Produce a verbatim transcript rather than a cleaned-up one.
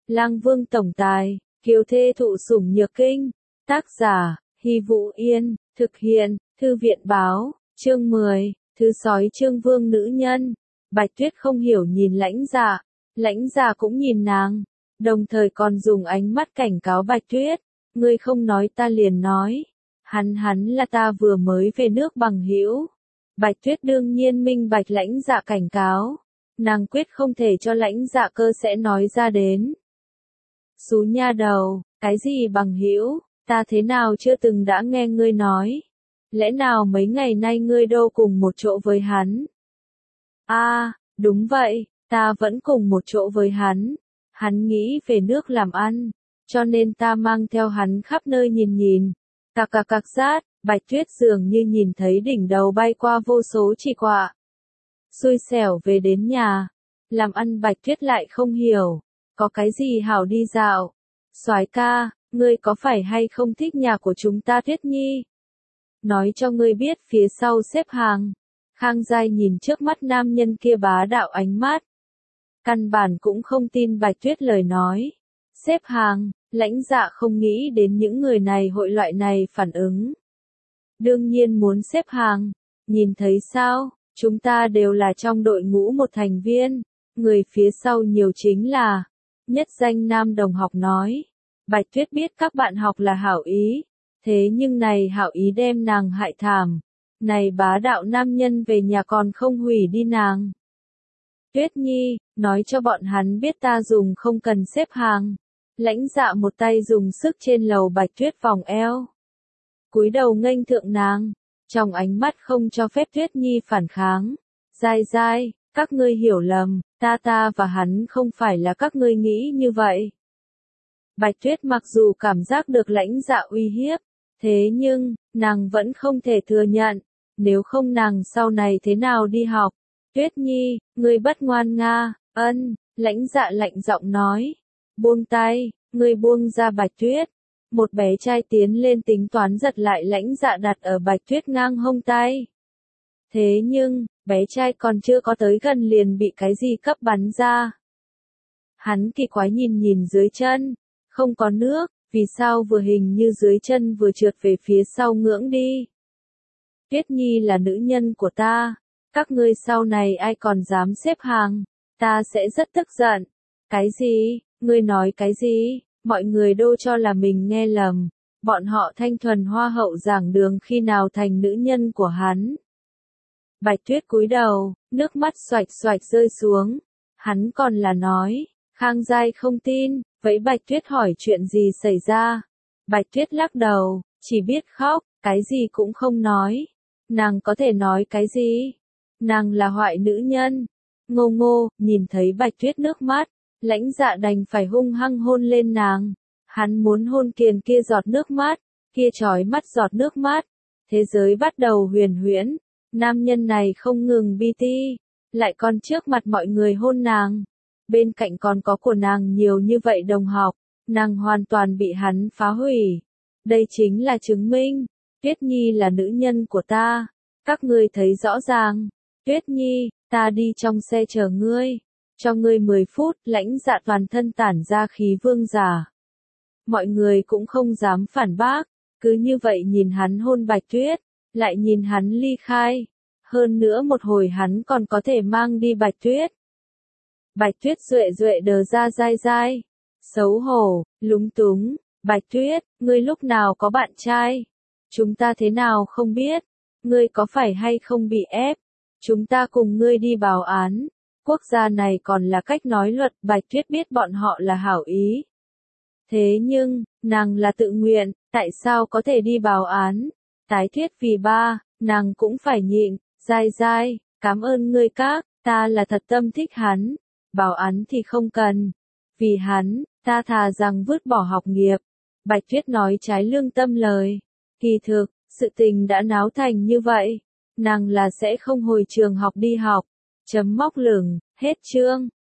Lang Vương tổng tài, kiều thê thụ sủng nhược kinh. Tác giả, Hy Vũ Yên, thực hiện, Thư viện báo, chương mười, Thứ sói Trương Vương nữ nhân. Bạch Tuyết không hiểu nhìn Lãnh Dạ, Lãnh Dạ cũng nhìn nàng, đồng thời còn dùng ánh mắt cảnh cáo Bạch Tuyết, ngươi không nói ta liền nói, hắn hắn là ta vừa mới về nước bằng hữu. Bạch Tuyết đương nhiên minh bạch Lãnh Dạ cảnh cáo, nàng quyết không thể cho Lãnh Dạ cơ sẽ nói ra đến. Xú nha đầu, cái gì bằng hữu, ta thế nào chưa từng đã nghe ngươi nói, lẽ nào mấy ngày nay ngươi đâu cùng một chỗ với hắn? A, à, đúng vậy, ta vẫn cùng một chỗ với hắn, hắn nghĩ về nước làm ăn, cho nên ta mang theo hắn khắp nơi nhìn nhìn. Cạc cạc cạc rát, Bạch Tuyết dường như nhìn thấy đỉnh đầu bay qua vô số chỉ quạ. Xui xẻo về đến nhà, làm ăn Bạch Tuyết lại không hiểu, có cái gì hảo đi dạo. Soái ca, ngươi có phải hay không thích nhà của chúng ta Tuyết Nhi? Nói cho ngươi biết phía sau xếp hàng. Khang Giai nhìn trước mắt nam nhân kia bá đạo ánh mắt. Căn bản cũng không tin Bạch Tuyết lời nói. Xếp hàng, Lãnh Dạ không nghĩ đến những người này hội loại này phản ứng. Đương nhiên muốn xếp hàng. Nhìn thấy sao, chúng ta đều là trong đội ngũ một thành viên. Người phía sau nhiều chính là nhất danh nam đồng học nói. Bạch Tuyết biết các bạn học là hảo ý. Thế nhưng này hảo ý đem nàng hại thảm. Này bá đạo nam nhân về nhà còn không hủy đi nàng. Tuyết Nhi, nói cho bọn hắn biết ta dùng không cần xếp hàng. Lãnh Dạ một tay dùng sức trên lầu Bạch Tuyết vòng eo. Cúi đầu nghênh thượng nàng. Trong ánh mắt không cho phép Tuyết Nhi phản kháng. Giai Giai, các ngươi hiểu lầm, ta ta và hắn không phải là các ngươi nghĩ như vậy. Bạch Tuyết mặc dù cảm giác được Lãnh Dạ uy hiếp. Thế nhưng, nàng vẫn không thể thừa nhận. Nếu không nàng sau này thế nào đi học? Tuyết Nhi, ngươi bất ngoan nga, ân, Lãnh Dạ lạnh giọng nói. Buông tay, ngươi buông ra Bạch Tuyết. Một bé trai tiến lên tính toán giật lại Lãnh Dạ đặt ở Bạch Tuyết ngang hông tay. Thế nhưng, bé trai còn chưa có tới gần liền bị cái gì cấp bắn ra. Hắn kỳ quái nhìn nhìn dưới chân, không có nước, vì sao vừa hình như dưới chân vừa trượt về phía sau ngưỡng đi. Tuyết Nhi là nữ nhân của ta, các ngươi sau này ai còn dám xếp hàng, ta sẽ rất tức giận. Cái gì, ngươi nói cái gì, mọi người đô cho là mình nghe lầm, bọn họ thanh thuần hoa hậu giảng đường khi nào thành nữ nhân của hắn. Bạch Tuyết cúi đầu, nước mắt xoạch xoạch rơi xuống, hắn còn là nói, Khang Giai không tin, vậy Bạch Tuyết hỏi chuyện gì xảy ra. Bạch Tuyết lắc đầu, chỉ biết khóc, cái gì cũng không nói. Nàng có thể nói cái gì? Nàng là hoại nữ nhân. Ngô Ngô, nhìn thấy Bạch Tuyết nước mắt, Lãnh Dạ đành phải hung hăng hôn lên nàng. Hắn muốn hôn kiền kia giọt nước mắt, kia chói mắt giọt nước mắt. Thế giới bắt đầu huyền huyễn. Nam nhân này không ngừng bi ti, lại còn trước mặt mọi người hôn nàng. Bên cạnh còn có của nàng nhiều như vậy đồng học, nàng hoàn toàn bị hắn phá hủy. Đây chính là chứng minh, Tuyết Nhi là nữ nhân của ta. Các ngươi thấy rõ ràng. Tuyết Nhi, ta đi trong xe chờ ngươi. Cho ngươi mười phút, Lãnh Dạ toàn thân tản ra khí vương giả. Mọi người cũng không dám phản bác, cứ như vậy nhìn hắn hôn Bạch Tuyết, lại nhìn hắn ly khai. Hơn nữa một hồi hắn còn có thể mang đi Bạch Tuyết. Bạch Tuyết duệ duệ đờ ra dai dai. Xấu hổ, lúng túng. Bạch Tuyết, ngươi lúc nào có bạn trai? Chúng ta thế nào không biết? Ngươi có phải hay không bị ép? Chúng ta cùng ngươi đi báo án. Quốc gia này còn là cách nói luật. Bạch Tuyết biết bọn họ là hảo ý. Thế nhưng, nàng là tự nguyện, tại sao có thể đi báo án? Tái thiết vì ba, nàng cũng phải nhịn. Dai dai, cảm ơn ngươi các, ta là thật tâm thích hắn. Báo án thì không cần. Vì hắn, ta thà rằng vứt bỏ học nghiệp. Bạch Tuyết nói trái lương tâm lời. Kỳ thực, sự tình đã náo thành như vậy. Nàng là sẽ không hồi trường học đi học. Chấm móc lửng, hết chương.